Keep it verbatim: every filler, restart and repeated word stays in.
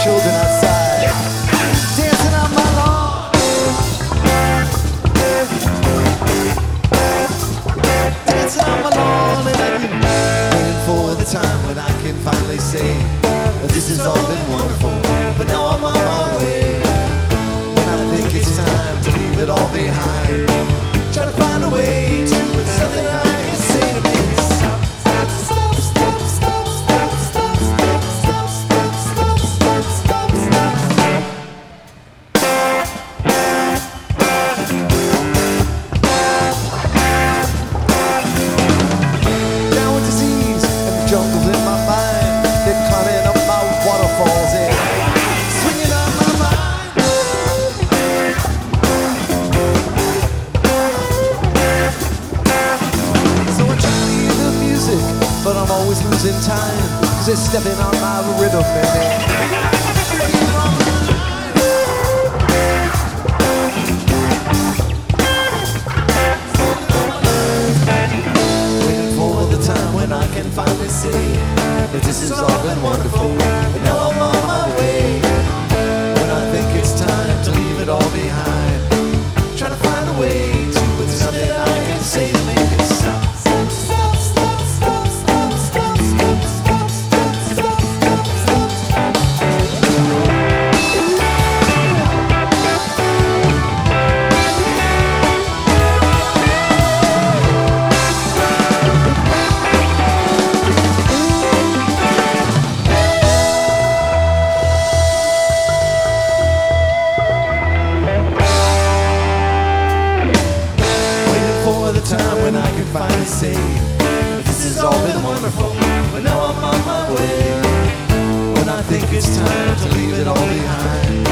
children outside, dancing on my lawn, dancing on my lawn, and I've been waiting for the time when I can finally say that this has all been wonderful, but now I'm on my way. When I think it's time to leave it all behind, try to find a way to something I can say to me. Stop, stop, stop, stop, stop, stop, stop, stop, stop, stop, stop, stop, stop. Down with disease and the jungles in my mind, they're climbing up my waterfalls and swinging on my mind. So I try to hear the music, but I'm always losing time, cause they're stepping on my rhythm and they're I can finally say that this has all been wonderful, but now I'm on my way. When I think it's time to leave it all behind, try to find a way to put something I can say to make it stop. Stop, stop, stop, stop, stop, stop, stop, stop, stop, stop, stop, stop. Time when I can finally say that this has all been wonderful, but now I'm on my way. When I think it's time to leave it all behind,